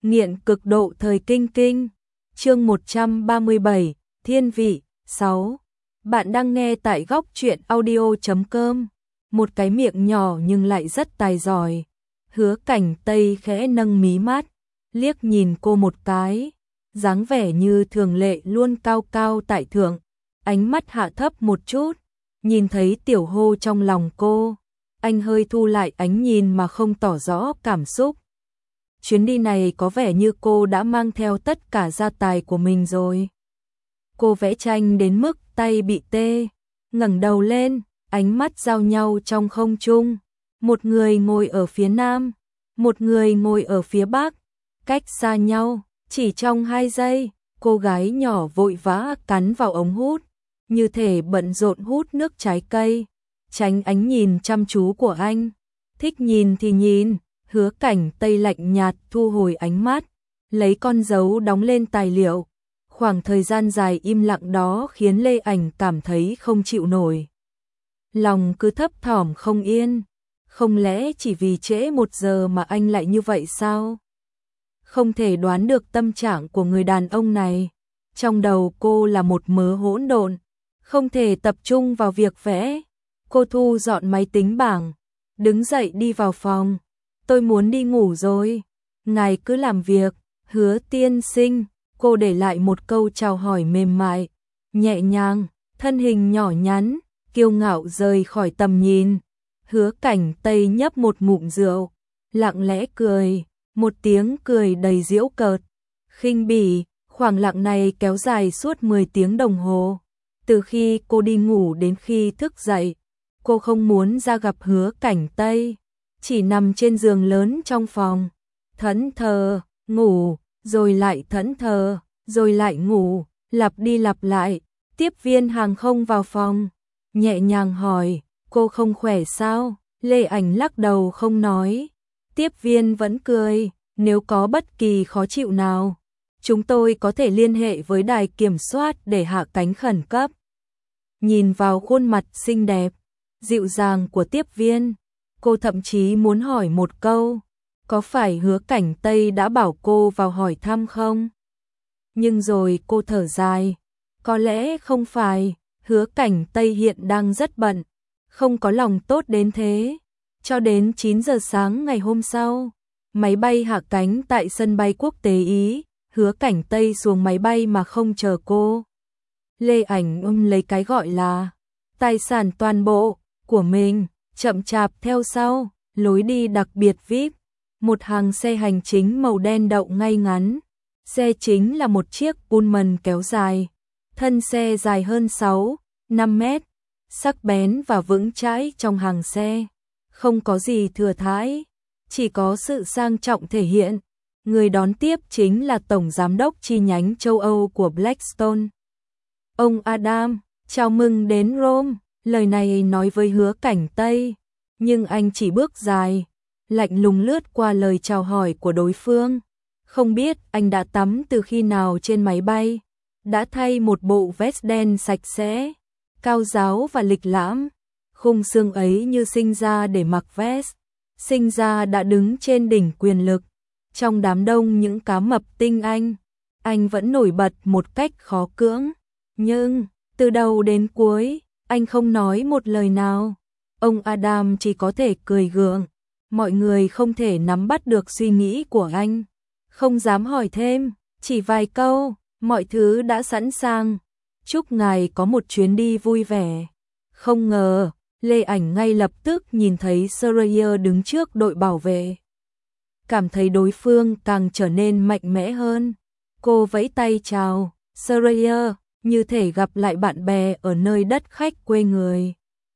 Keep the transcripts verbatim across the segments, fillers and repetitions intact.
Nghiện cực độ thời kinh kinh. Chương một trăm ba mươi bảy, Thiên vị. sáu. Bạn đang nghe tại góc truyện audio chấm com. Một cái miệng nhỏ nhưng lại rất tài giỏi. Hứa Cảnh Tây khẽ nâng mí mắt, liếc nhìn cô một cái, dáng vẻ như thường lệ luôn cao cao tại thượng, ánh mắt hạ thấp một chút, nhìn thấy Tiểu Hô trong lòng cô, anh hơi thu lại ánh nhìn mà không tỏ rõ cảm xúc. Chuyến đi này có vẻ như cô đã mang theo tất cả gia tài của mình rồi. Cô vẽ tranh đến mức tay bị tê, ngẩng đầu lên, ánh mắt giao nhau trong không trung. Một người ngồi ở phía nam, một người ngồi ở phía bắc, cách xa nhau, chỉ trong hai giây, cô gái nhỏ vội vã cắn vào ống hút, như thể bận rộn hút nước trái cây, tránh ánh nhìn chăm chú của anh. Thích nhìn thì nhìn. Hứa Cảnh Tây lạnh nhạt thu hồi ánh mắt, lấy con dấu đóng lên tài liệu. Khoảng thời gian dài im lặng đó khiến Lê Ảnh cảm thấy không chịu nổi. Lòng cứ thấp thỏm không yên. Không lẽ chỉ vì trễ một giờ mà anh lại như vậy sao? Không thể đoán được tâm trạng của người đàn ông này. Trong đầu cô là một mớ hỗn độn, không thể tập trung vào việc vẽ. Cô thu dọn máy tính bảng, đứng dậy đi vào phòng. Tôi muốn đi ngủ rồi. Ngài cứ làm việc. Hứa tiên sinh. Cô để lại một câu chào hỏi mềm mại, nhẹ nhàng, thân hình nhỏ nhắn, kiêu ngạo rời khỏi tầm nhìn. Hứa Cảnh Tây nhấp một ngụm rượu, lặng lẽ cười, một tiếng cười đầy giễu cợt, khinh bỉ. Khoảng lặng này kéo dài suốt mười tiếng đồng hồ. Từ khi cô đi ngủ đến khi thức dậy, cô không muốn ra gặp Hứa Cảnh Tây. Chỉ nằm trên giường lớn trong phòng, thẫn thờ, ngủ, rồi lại thẫn thờ, rồi lại ngủ, lặp đi lặp lại. Tiếp viên hàng không vào phòng, nhẹ nhàng hỏi, cô không khỏe sao? Lê Ảnh lắc đầu không nói. Tiếp viên vẫn cười, nếu có bất kỳ khó chịu nào, chúng tôi có thể liên hệ với đài kiểm soát để hạ cánh khẩn cấp. Nhìn vào khuôn mặt xinh đẹp, dịu dàng của tiếp viên, cô thậm chí muốn hỏi một câu, có phải Hứa Cảnh Tây đã bảo cô vào hỏi thăm không? Nhưng rồi cô thở dài, có lẽ không phải, Hứa Cảnh Tây hiện đang rất bận, không có lòng tốt đến thế. Cho đến chín giờ sáng ngày hôm sau, máy bay hạ cánh tại sân bay quốc tế Ý, Hứa Cảnh Tây xuống máy bay mà không chờ cô. Lê Ảnh ôm lấy cái gọi là tài sản toàn bộ của mình, chậm chạp theo sau, lối đi đặc biệt vi ai pi, một hàng xe hành chính màu đen đậu ngay ngắn. Xe chính là một chiếc Pullman kéo dài, thân xe dài hơn sáu, năm mét, sắc bén và vững chãi trong hàng xe. Không có gì thừa thãi, chỉ có sự sang trọng thể hiện. Người đón tiếp chính là Tổng Giám đốc chi nhánh châu Âu của Blackstone. Ông Adam, chào mừng đến Rome. Lời này nói với Hứa Cảnh Tây, nhưng anh chỉ bước dài, lạnh lùng lướt qua lời chào hỏi của đối phương. Không biết anh đã tắm từ khi nào trên máy bay, đã thay một bộ vest đen sạch sẽ, cao ráo và lịch lãm. Khung xương ấy như sinh ra để mặc vest, sinh ra đã đứng trên đỉnh quyền lực. Trong đám đông những cá mập tinh anh, anh vẫn nổi bật một cách khó cưỡng. Nhưng, từ đầu đến cuối, anh không nói một lời nào. Ông Adam chỉ có thể cười gượng. Mọi người không thể nắm bắt được suy nghĩ của anh, không dám hỏi thêm, chỉ vài câu, mọi thứ đã sẵn sàng. Chúc ngài có một chuyến đi vui vẻ. Không ngờ, Lê Ảnh ngay lập tức nhìn thấy Sawyer đứng trước đội bảo vệ. Cảm thấy đối phương càng trở nên mạnh mẽ hơn. Cô vẫy tay chào, Sawyer, như thể gặp lại bạn bè ở nơi đất khách quê người.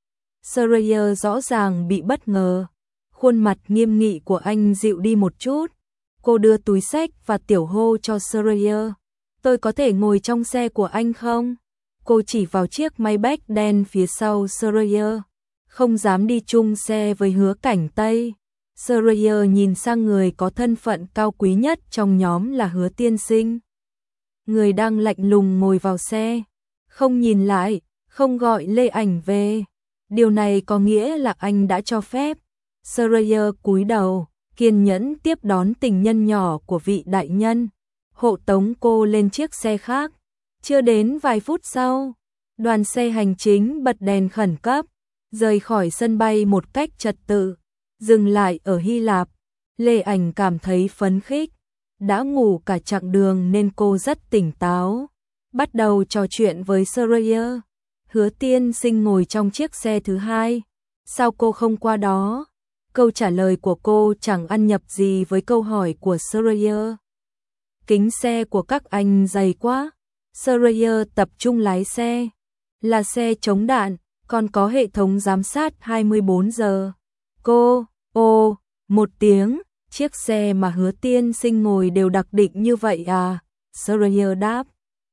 Sawyer rõ ràng bị bất ngờ. Khuôn mặt nghiêm nghị của anh dịu đi một chút. Cô đưa túi xách và Tiểu Hô cho Sawyer. Tôi có thể ngồi trong xe của anh không? Cô chỉ vào chiếc Maybach đen phía sau Sawyer. Không dám đi chung xe với Hứa Cảnh Tây. Sawyer nhìn sang người có thân phận cao quý nhất trong nhóm là Hứa tiên sinh. Người đang lạnh lùng ngồi vào xe, không nhìn lại, không gọi Lê Ảnh về. Điều này có nghĩa là anh đã cho phép. Sawyer cúi đầu, kiên nhẫn tiếp đón tình nhân nhỏ của vị đại nhân, hộ tống cô lên chiếc xe khác. Chưa đến vài phút sau, đoàn xe hành chính bật đèn khẩn cấp, rời khỏi sân bay một cách trật tự, dừng lại ở Hy Lạp. Lê Ảnh cảm thấy phấn khích, đã ngủ cả chặng đường nên cô rất tỉnh táo. Bắt đầu trò chuyện với Soraya. Hứa Tiên Sinh ngồi trong chiếc xe thứ hai. Sao cô không qua đó? Câu trả lời của cô chẳng ăn nhập gì với câu hỏi của Soraya. Kính xe của các anh dày quá. Soraya tập trung lái xe. Là xe chống đạn, còn có hệ thống giám sát hai mươi bốn giờ. Cô, ô, một tiếng, chiếc xe mà Hứa Tiên Sinh ngồi đều đặc định như vậy à? Soraya đáp.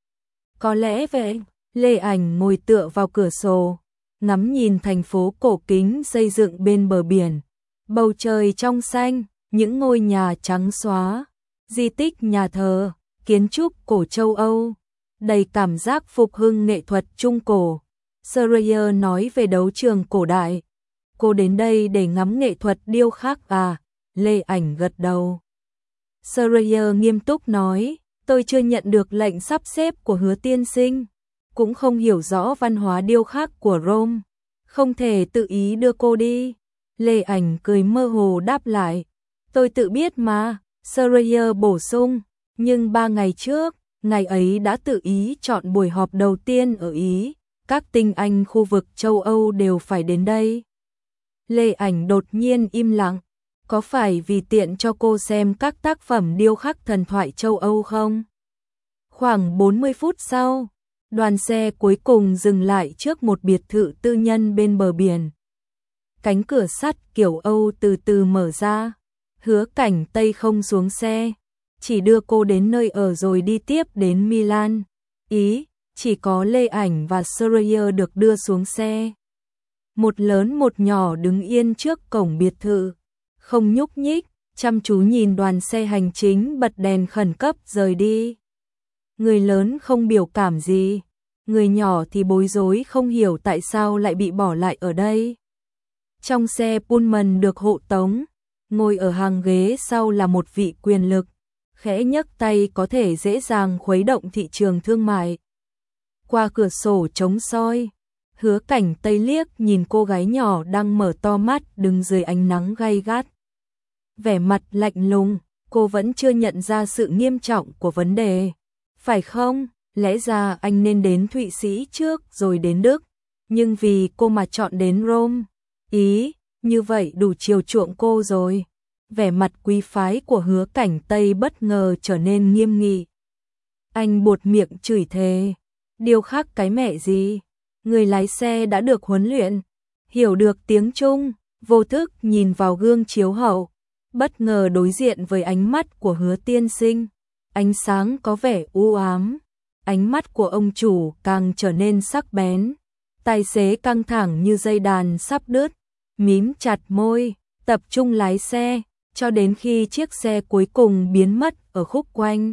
Có lẽ vậy. Lê Ảnh ngồi tựa vào cửa sổ, ngắm nhìn thành phố cổ kính xây dựng bên bờ biển. Bầu trời trong xanh, những ngôi nhà trắng xóa, di tích nhà thờ, kiến trúc cổ châu Âu, đầy cảm giác phục hưng nghệ thuật Trung Cổ. Soraya nói về đấu trường cổ đại. Cô đến đây để ngắm nghệ thuật điêu khắc à? Lê Ảnh gật đầu. Soraya nghiêm túc nói, tôi chưa nhận được lệnh sắp xếp của Hứa Tiên Sinh, cũng không hiểu rõ văn hóa điêu khắc của Rome, không thể tự ý đưa cô đi. Lê Ảnh cười mơ hồ đáp lại, tôi tự biết mà. Soraya bổ sung, nhưng ba ngày trước, ngày ấy đã tự ý chọn buổi họp đầu tiên ở Ý, các tinh anh khu vực châu Âu đều phải đến đây. Lê Ảnh đột nhiên im lặng, có phải vì tiện cho cô xem các tác phẩm điêu khắc thần thoại châu Âu không? Khoảng bốn mươi phút sau, đoàn xe cuối cùng dừng lại trước một biệt thự tư nhân bên bờ biển. Cánh cửa sắt kiểu Âu từ từ mở ra. Hứa Cảnh Tây không xuống xe, chỉ đưa cô đến nơi ở rồi đi tiếp đến Milan. Ý, chỉ có Lê Ảnh và Soraya được đưa xuống xe. Một lớn một nhỏ đứng yên trước cổng biệt thự, không nhúc nhích, chăm chú nhìn đoàn xe hành chính bật đèn khẩn cấp rời đi. Người lớn không biểu cảm gì, người nhỏ thì bối rối không hiểu tại sao lại bị bỏ lại ở đây. Trong xe Pullman được hộ tống, ngồi ở hàng ghế sau là một vị quyền lực, khẽ nhấc tay có thể dễ dàng khuấy động thị trường thương mại. Qua cửa sổ chống soi, Hứa Cảnh Tây liếc nhìn cô gái nhỏ đang mở to mắt đứng dưới ánh nắng gay gắt. Vẻ mặt lạnh lùng, cô vẫn chưa nhận ra sự nghiêm trọng của vấn đề. Phải không? Lẽ ra anh nên đến Thụy Sĩ trước rồi đến Đức, nhưng vì cô mà chọn đến Rome. Ý, như vậy đủ chiều chuộng cô rồi. Vẻ mặt quý phái của Hứa Cảnh Tây bất ngờ trở nên nghiêm nghị. Anh buột miệng chửi thề. Điêu khắc cái mẹ gì? Người lái xe đã được huấn luyện, hiểu được tiếng Trung, vô thức nhìn vào gương chiếu hậu, bất ngờ đối diện với ánh mắt của Hứa Tiên Sinh. Ánh sáng có vẻ u ám, ánh mắt của ông chủ càng trở nên sắc bén. Tài xế căng thẳng như dây đàn sắp đứt, mím chặt môi, tập trung lái xe, cho đến khi chiếc xe cuối cùng biến mất ở khúc quanh.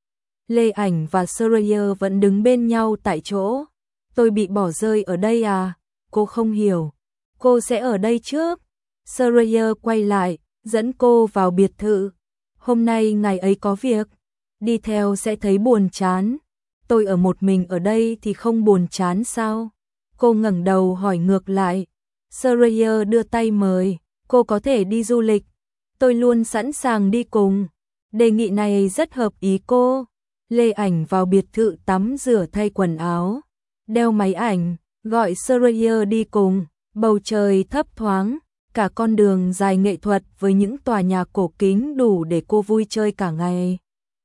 Lê Ảnh và Soraya vẫn đứng bên nhau tại chỗ. Tôi bị bỏ rơi ở đây à? Cô không hiểu. Cô sẽ ở đây trước. Soraya quay lại, dẫn cô vào biệt thự. Hôm nay ngày ấy có việc, đi theo sẽ thấy buồn chán. Tôi ở một mình ở đây thì không buồn chán sao? Cô ngẩng đầu hỏi ngược lại. Soraya đưa tay mời, cô có thể đi du lịch. Tôi luôn sẵn sàng đi cùng. Đề nghị này rất hợp ý cô. Lê Ảnh vào biệt thự tắm rửa thay quần áo, đeo máy ảnh, gọi Soraya đi cùng. Bầu trời thấp thoáng, cả con đường dài nghệ thuật với những tòa nhà cổ kính đủ để cô vui chơi cả ngày.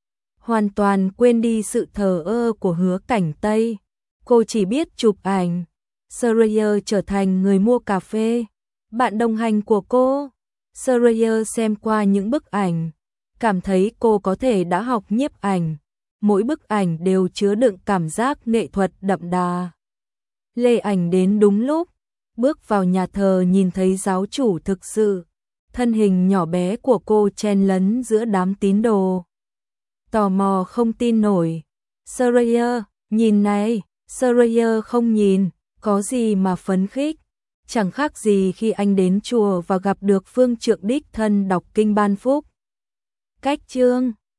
Hoàn toàn quên đi sự thờ ơ của Hứa Cảnh Tây. Cô chỉ biết chụp ảnh. Soraya trở thành người mua cà phê, bạn đồng hành của cô. Soraya xem qua những bức ảnh, cảm thấy cô có thể đã học nhiếp ảnh. Mỗi bức ảnh đều chứa đựng cảm giác nghệ thuật đậm đà. Lê Ảnh đến đúng lúc, bước vào nhà thờ nhìn thấy giáo chủ thực sự. Thân hình nhỏ bé của cô chen lấn giữa đám tín đồ. Tò mò không tin nổi. Soraya, nhìn này. Soraya không nhìn, có gì mà phấn khích. chẳng khác gì khi anh đến chùa và gặp được phương trượng đích thân đọc kinh ban phúc. Cách chương